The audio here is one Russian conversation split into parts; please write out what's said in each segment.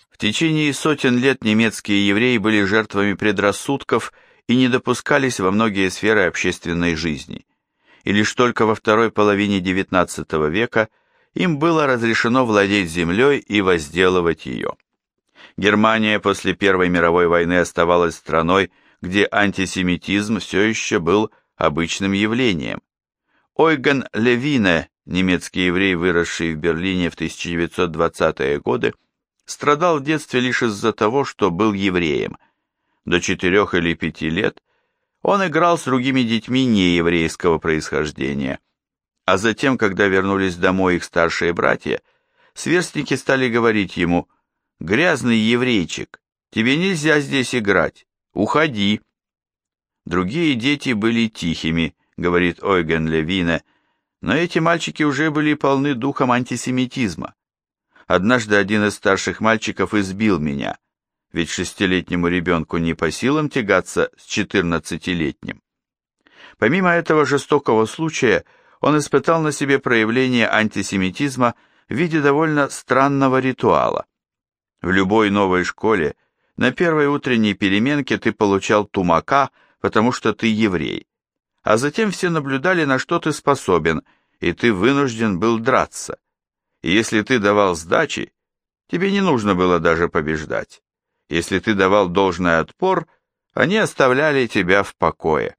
В течение сотен лет немецкие евреи были жертвами предрассудков и не допускались во многие сферы общественной жизни. И лишь только во второй половине XIX века им было разрешено владеть землей и возделывать ее. Германия после Первой мировой войны оставалась страной, где антисемитизм все еще был обычным явлением. Ойген Левине, немецкий еврей, выросший в Берлине в 1920-е годы, страдал в детстве лишь из-за того, что был евреем. До 4 или 5 лет он играл с другими детьми нееврейского происхождения, а затем, когда вернулись домой их старшие братья, сверстники стали говорить ему: «Грязный еврейчик, тебе нельзя здесь играть, уходи». Другие дети были тихими, говорит Ойген Левине, но эти мальчики уже были полны духом антисемитизма. Однажды один из старших мальчиков избил меня, ведь 6-летнему ребенку не по силам тягаться с 14-летним. Помимо этого жестокого случая, он испытал на себе проявление антисемитизма в виде довольно странного ритуала. В любой новой школе на первой утренней переменке ты получал тумака, потому что ты еврей, а затем все наблюдали, на что ты способен, и ты вынужден был драться. И если ты давал сдачи, тебе не нужно было даже побеждать. Если ты давал должный отпор, они оставляли тебя в покое.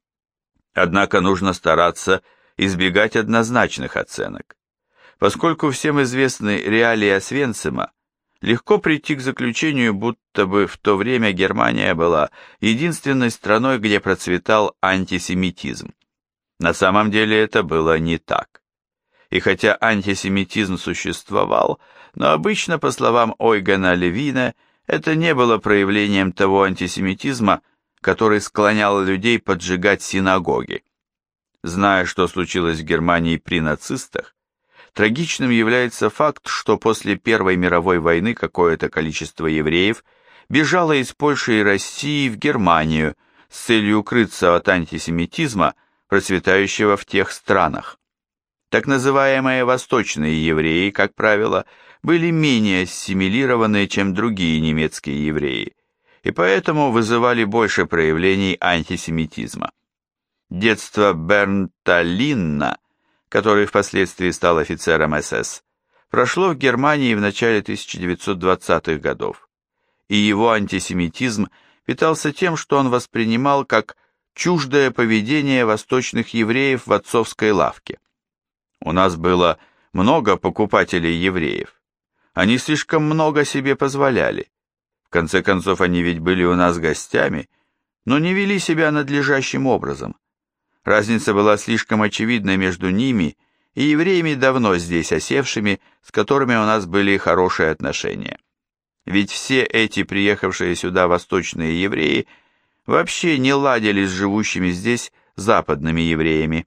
Однако нужно стараться избегать однозначных оценок. Поскольку всем известны реалии Освенцима, легко прийти к заключению, будто бы в то время Германия была единственной страной, где процветал антисемитизм. На самом деле это было не так. И хотя антисемитизм существовал, но обычно, по словам Ойгена Левине, это не было проявлением того антисемитизма, который склонял людей поджигать синагоги. Зная, что случилось в Германии при нацистах, трагичным является факт, что после Первой мировой войны какое-то количество евреев бежало из Польши и России в Германию с целью укрыться от антисемитизма, процветающего в тех странах. Так называемые восточные евреи, как правило, были менее ассимилированные, чем другие немецкие евреи, и поэтому вызывали больше проявлений антисемитизма. Детство Бернта Линна, который впоследствии стал офицером СС, прошло в Германии в начале 1920-х годов, и его антисемитизм питался тем, что он воспринимал как чуждое поведение восточных евреев в отцовской лавке. У нас было много покупателей евреев. Они слишком много себе позволяли. В конце концов, они ведь были у нас гостями, но не вели себя надлежащим образом. Разница была слишком очевидна между ними и евреями, давно здесь осевшими, с которыми у нас были хорошие отношения. Ведь все эти приехавшие сюда восточные евреи вообще не ладили с живущими здесь западными евреями.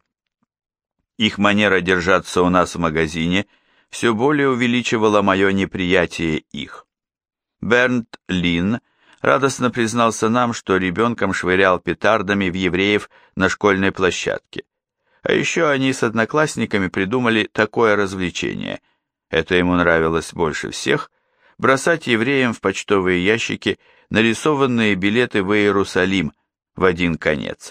Их манера держаться у нас в магазине все более увеличивала мое неприятие их. Бернт Лин радостно признался нам, что ребенком швырял петардами в евреев на школьной площадке. А еще они с одноклассниками придумали такое развлечение. Это ему нравилось больше всех – бросать евреям в почтовые ящики нарисованные билеты в Иерусалим в один конец.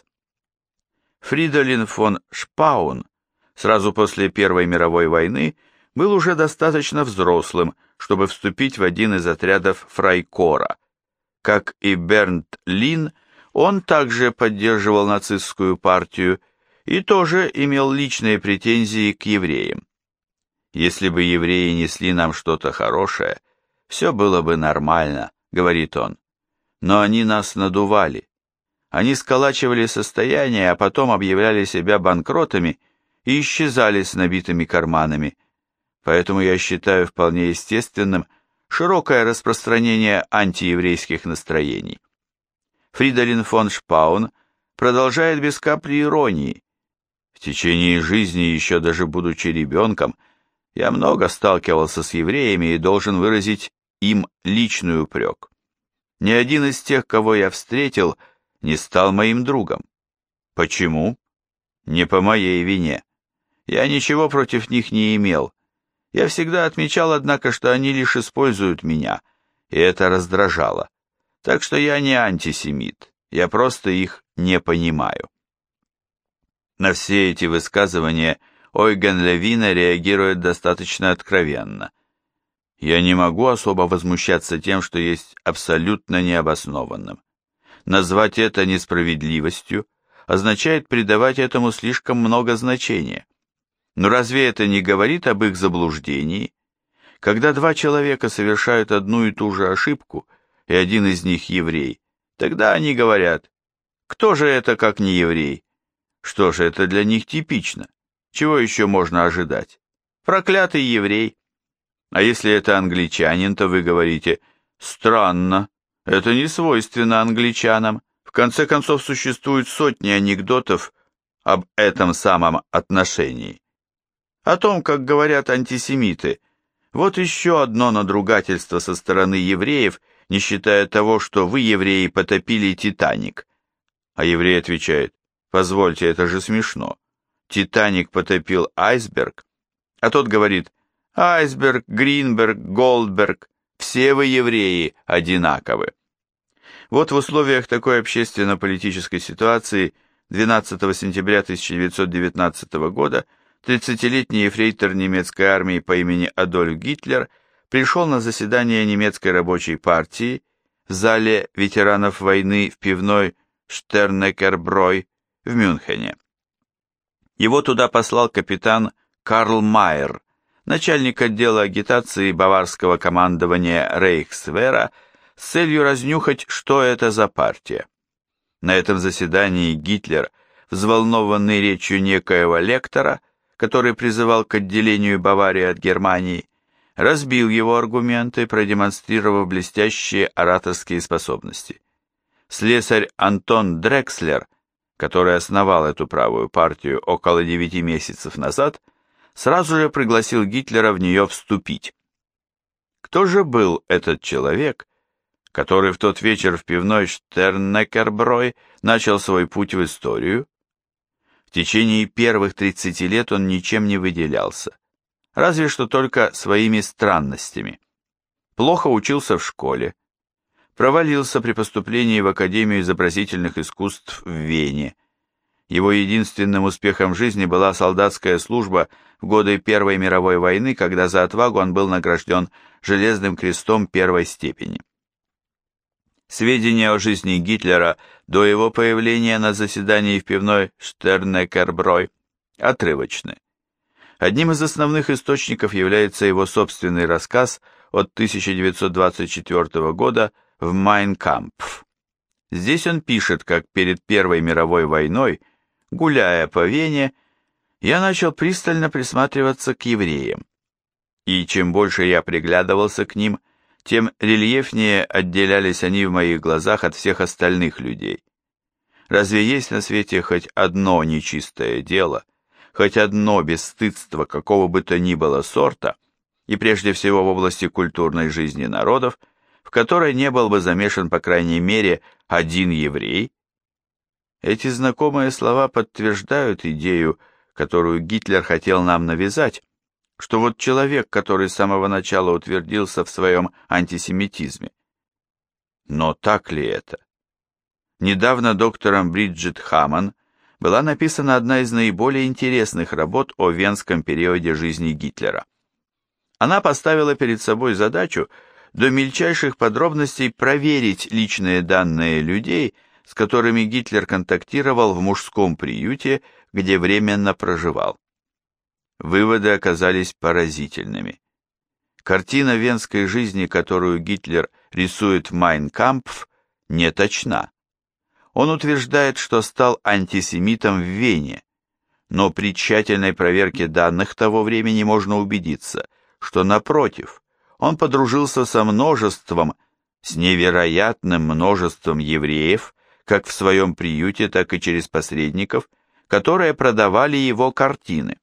Фридолин фон Шпаун сразу после Первой мировой войны был уже достаточно взрослым, чтобы вступить в один из отрядов фрайкора. Как и Бернт Лин, он также поддерживал нацистскую партию и тоже имел личные претензии к евреям. Если бы евреи несли нам что-то хорошее, все было бы нормально, говорит он. Но они нас надували. Они сколачивали состояние, а потом объявляли себя банкротами и исчезали с набитыми карманами. Поэтому я считаю вполне естественным широкое распространение антиеврейских настроений. Фридолин фон Шпаун продолжает без капли иронии. В течение жизни, еще даже будучи ребенком, я много сталкивался с евреями и должен выразить им личный упрек. Ни один из тех, кого я встретил, не стал моим другом. Почему? Не по моей вине. Я ничего против них не имел. Я всегда отмечал, однако, что они лишь используют меня, и это раздражало. Так что я не антисемит, я просто их не понимаю. На все эти высказывания Ойген Левина реагирует достаточно откровенно. Я не могу особо возмущаться тем, что есть абсолютно необоснованным. Назвать это несправедливостью означает придавать этому слишком много значения. Но разве это не говорит об их заблуждении? Когда два человека совершают одну и ту же ошибку, и один из них еврей, тогда они говорят: кто же это, как не еврей? Что же, это для них типично. Чего еще можно ожидать? Проклятый еврей. А если это англичанин, то вы говорите: странно, это не свойственно англичанам. В конце концов, существуют сотни анекдотов об этом самом отношении. О том, как говорят антисемиты: вот еще одно надругательство со стороны евреев, не считая того, что вы, евреи, потопили «Титаник». А еврей отвечает: позвольте, это же смешно. «Титаник» потопил айсберг, а тот говорит: айсберг, Гринберг, Голдберг, все вы, евреи, одинаковы. Вот в условиях такой общественно-политической ситуации 12 сентября 1919 года 30-летний ефрейтор немецкой армии по имени Адольф Гитлер пришел на заседание немецкой рабочей партии в зале ветеранов войны в пивной Штернекерброй в Мюнхене. Его туда послал капитан Карл Майер, начальник отдела агитации баварского командования Рейхсвера, с целью разнюхать, что это за партия. На этом заседании Гитлер, взволнованный речью некоего лектора, который призывал к отделению Баварии от Германии, разбил его аргументы, продемонстрировав блестящие ораторские способности. Слесарь Антон Дрекслер, который основал эту правую партию около 9 месяцев назад, сразу же пригласил Гитлера в нее вступить. Кто же был этот человек, который в тот вечер в пивной Штернекерброй начал свой путь в историю? В течение первых 30 лет он ничем не выделялся, разве что только своими странностями. Плохо учился в школе, провалился при поступлении в Академию изобразительных искусств в Вене. Его единственным успехом в жизни была солдатская служба в годы Первой мировой войны, когда за отвагу он был награжден Железным крестом первой степени. Сведения о жизни Гитлера до его появления на заседании в пивной Штернекерброй отрывочны. Одним из основных источников является его собственный рассказ от 1924 года в «Майн Кампф». Здесь он пишет, как перед Первой мировой войной, гуляя по Вене, я начал пристально присматриваться к евреям. И чем больше я приглядывался к ним, тем рельефнее отделялись они в моих глазах от всех остальных людей. Разве есть на свете хоть одно нечистое дело, хоть одно бесстыдство какого бы то ни было сорта, и прежде всего в области культурной жизни народов, в которой не был бы замешан по крайней мере один еврей? Эти знакомые слова подтверждают идею, которую Гитлер хотел нам навязать, что вот человек, который с самого начала утвердился в своем антисемитизме. Но так ли это? Недавно доктором Бриджит Хаман была написана одна из наиболее интересных работ о венском периоде жизни Гитлера. Она поставила перед собой задачу до мельчайших подробностей проверить личные данные людей, с которыми Гитлер контактировал в мужском приюте, где временно проживал. Выводы оказались поразительными. Картина венской жизни, которую Гитлер рисует в «Майн Кампф», не точна. Он утверждает, что стал антисемитом в Вене, но при тщательной проверке данных того времени можно убедиться, что, напротив, он подружился со множеством, с невероятным множеством евреев, как в своем приюте, так и через посредников, которые продавали его картины.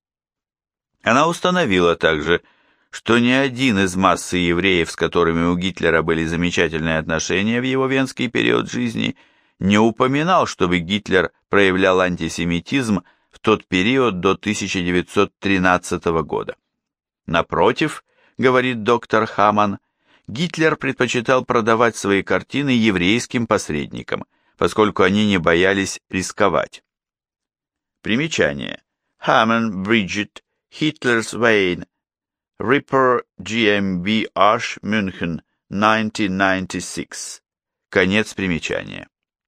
Она установила также, что ни один из массы евреев, с которыми у Гитлера были замечательные отношения в его венский период жизни, не упоминал, чтобы Гитлер проявлял антисемитизм в тот период до 1913 года. Напротив, говорит доктор Хаман, Гитлер предпочитал продавать свои картины еврейским посредникам, поскольку они не боялись рисковать. Примечание. Hamann, Bridget, Hitler's Vein, Ripper GmbH, München, 1996. Конец примечания.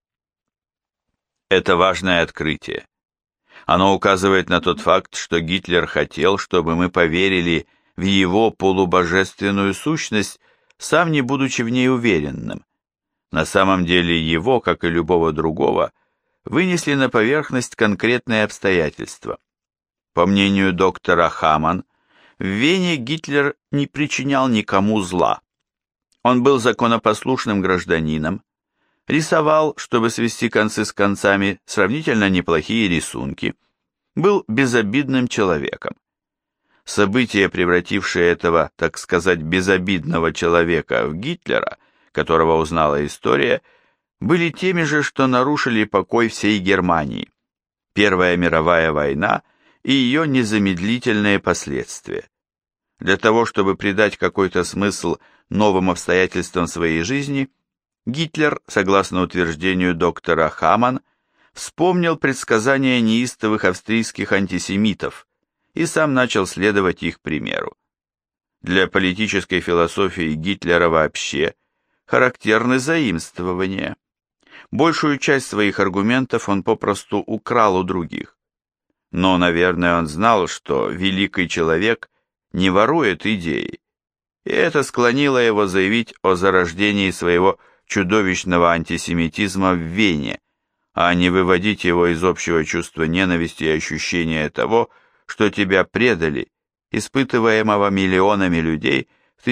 Это важное открытие. Оно указывает на тот факт, что Гитлер хотел, чтобы мы поверили в его полубожественную сущность, сам не будучи в ней уверенным. На самом деле его, как и любого другого, вынесли на поверхность конкретные обстоятельства. По мнению доктора Хаман, в Вене Гитлер не причинял никому зла. Он был законопослушным гражданином, рисовал, чтобы свести концы с концами, сравнительно неплохие рисунки, был безобидным человеком. События, превратившие этого, так сказать, безобидного человека в Гитлера, которого узнала история, были теми же, что нарушили покой всей Германии. Первая мировая война и ее незамедлительные последствия. Для того, чтобы придать какой-то смысл новым обстоятельствам своей жизни, Гитлер, согласно утверждению доктора Хаман, вспомнил предсказания неистовых австрийских антисемитов и сам начал следовать их примеру. Для политической философии Гитлера вообще характерны заимствования. Большую часть своих аргументов он попросту украл у других. Но, наверное, он знал, что великий человек не ворует идеи, и это склонило его заявить о зарождении своего чудовищного антисемитизма в Вене, а не выводить его из общего чувства ненависти и ощущения того, что тебя предали, испытываемого миллионами людей в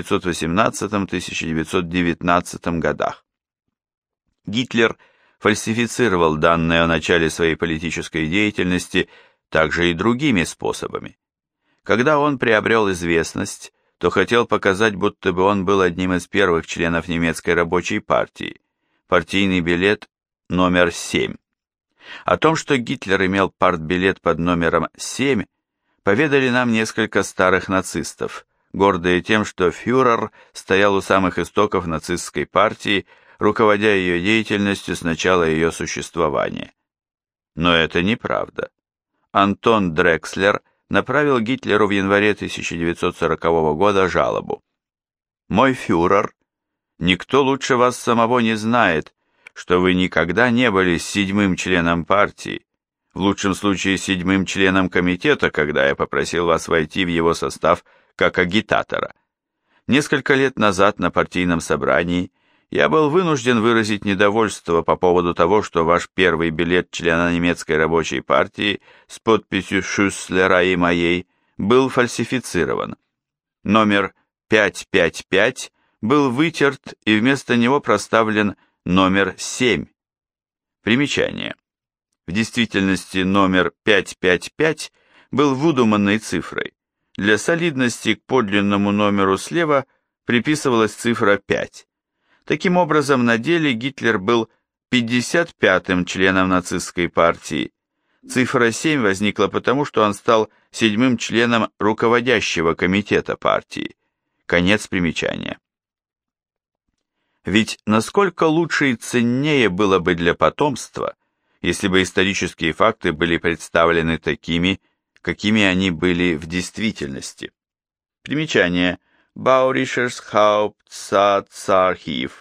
1918-1919 годах. Гитлер фальсифицировал данные о начале своей политической деятельности также и другими способами. Когда он приобрел известность, то хотел показать, будто бы он был одним из первых членов немецкой рабочей партии, партийный билет номер 7. О том, что Гитлер имел партбилет под номером 7, поведали нам несколько старых нацистов, гордые тем, что фюрер стоял у самых истоков нацистской партии, руководя ее деятельностью с начала ее существования. Но это неправда. Антон Дрекслер направил Гитлеру в январе 1940 года жалобу. «Мой фюрер, никто лучше вас самого не знает, что вы никогда не были 7-м членом партии, в лучшем случае 7-м членом комитета, когда я попросил вас войти в его состав как агитатора. Несколько лет назад на партийном собрании я был вынужден выразить недовольство по поводу того, что ваш первый билет члена немецкой рабочей партии с подписью Шюсслера и моей был фальсифицирован. Номер 555 был вытерт и вместо него проставлен номер 7. Примечание. В действительности номер 555 был выдуманной цифрой. Для солидности к подлинному номеру слева приписывалась цифра 5. Таким образом, на деле Гитлер был 55-м членом нацистской партии. Цифра 7 возникла потому, что он стал 7-м членом руководящего комитета партии. Конец примечания. Ведь насколько лучше и ценнее было бы для потомства, если бы исторические факты были представлены такими, какими они были в действительности. Примечание. Baurisches Hauptsatzarchiv,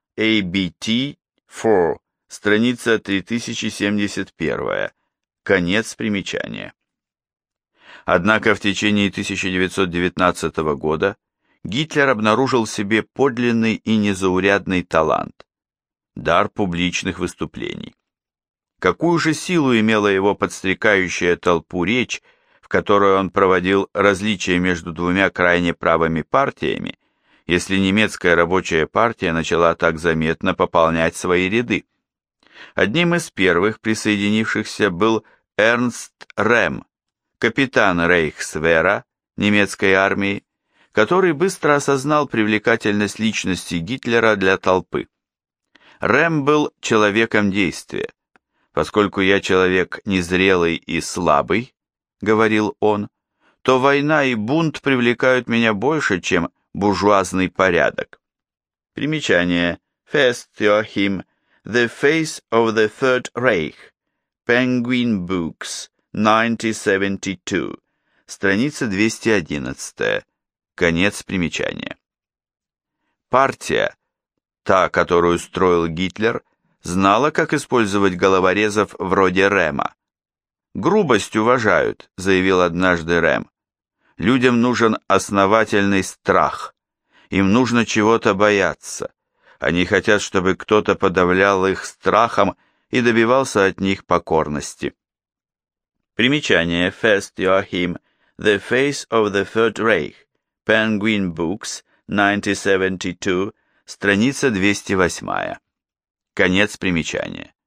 ABT-4, страница 3071, конец примечания. Однако в течение 1919 года Гитлер обнаружил в себе подлинный и незаурядный талант – дар публичных выступлений. Какую же силу имела его подстрекающая толпу речь, в которой он проводил различия между двумя крайне правыми партиями, если немецкая рабочая партия начала так заметно пополнять свои ряды. Одним из первых присоединившихся был Эрнст Рем, капитан Рейхсвера, немецкой армии, который быстро осознал привлекательность личности Гитлера для толпы. Рем был человеком действия. «Поскольку я человек незрелый и слабый, — говорил он, — то война и бунт привлекают меня больше, чем буржуазный порядок. Примечание. Fest Joachim, The Face of the Third Reich, Penguin Books, 1972, страница 211, конец примечания. Партия, та, которую строил Гитлер, знала, как использовать головорезов вроде Рема. «Грубость уважают», — заявил однажды Рем. «Людям нужен основательный страх. Им нужно чего-то бояться. Они хотят, чтобы кто-то подавлял их страхом и добивался от них покорности». Примечание. Fest Joachim, The Face of the Third Reich, Penguin Books, 1972, страница 208. Конец примечания.